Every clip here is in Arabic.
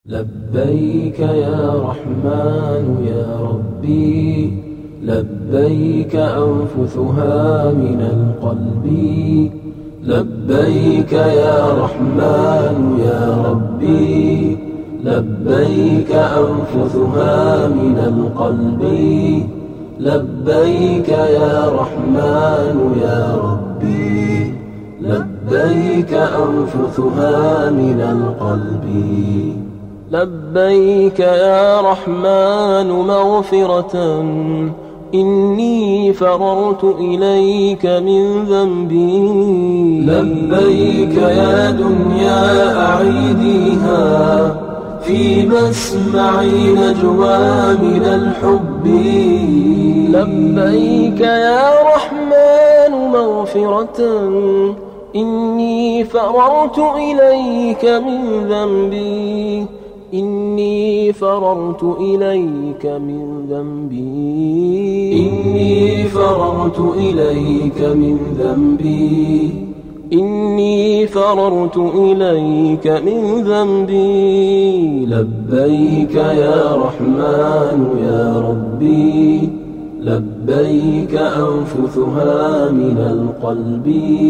لبيك يا رحمن يا ربي، لبيك أنفثها من القلب. لبيك يا رحمن يا ربي، لبيك أنفثها من القلب. لبيك يا رحمن يا ربي، لبيك أنفثها من القلب. لبيك يا رحمن مغفرة، إني فررت إليك من ذنبي. لبيك يا دنيا أعيديها في مسمعي نجوى من الحب. لبيك يا رحمن مغفرة، إني فررت إليك من ذنبي. إني فررت إليك من ذنبي. إني فررت إليك من ذنبي. إني فررت إليك من ذنبي. لبيك يا رحمن يا ربي، لبيك أنفثها من القلب.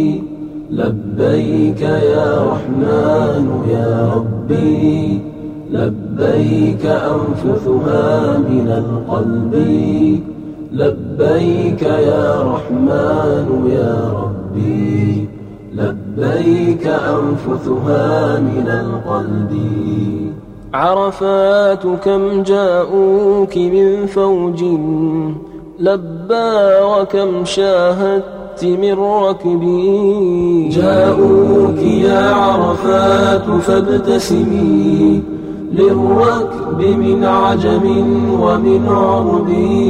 لبيك يا رحمن يا ربي، لبيك أنفثها من القلب. لبيك يا رحمن يا ربي، لبيك أنفثها من القلب. عرفات كم جاءوك من فوج لبى، وكم شاهدت من ركبي. جاءوك يا عرفات فابتسمي للركب من عجم ومن عرب.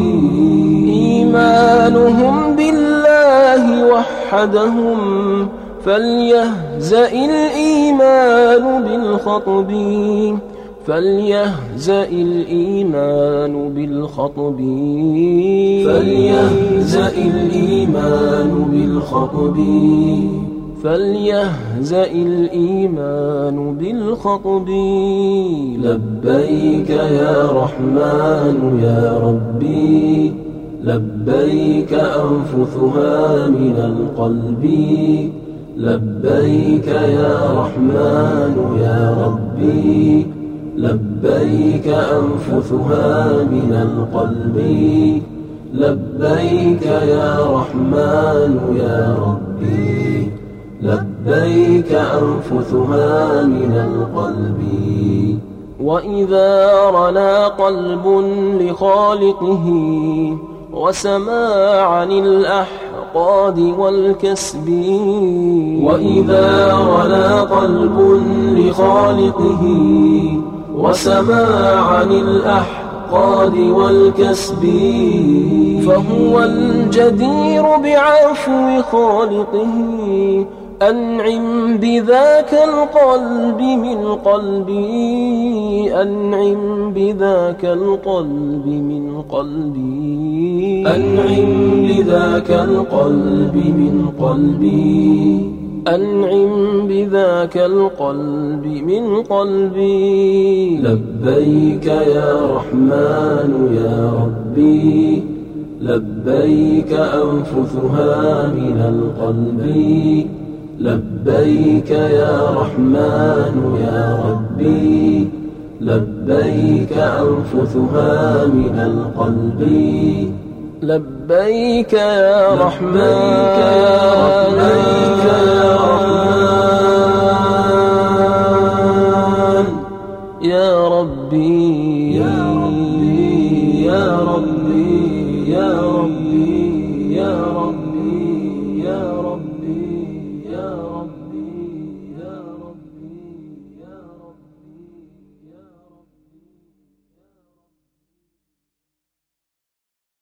إيمانهم بالله وحدهم، فليهزأ الإيمان بالخطب. فليهزأ الإيمان بالخطب. فليهزأ الإيمان بالخطب. فليهزأ الإيمان بالخطب. لبيك يا رحمن يا ربي، لبيك أنفثها من القلب. لبيك يا رحمن يا ربي، لبيك أنفثها من القلب. لبيك يا رحمن يا ربي، لبيك أنفثها من القلب. وإذا رنا قلب لخالقه وسما عن الأحقاد والكسب. وإذا رنا قلب لخالقه وسما عن الأحقاد والكسب، فهو الجدير بعفو خالقه. أنعم بذاك القلب من قلبي. أنعم بذاك القلب من قلبي. أنعم بذاك القلب من قلبي. أنعم بذاك القلب من قلبي. لبيك يا رحمن يا ربي، لبيك أنفثها من القلب. لبيك يا رحمن يا ربي، لبيك أنفثها من القلب. لبيك يا رحمن يا رحمن يا ربي.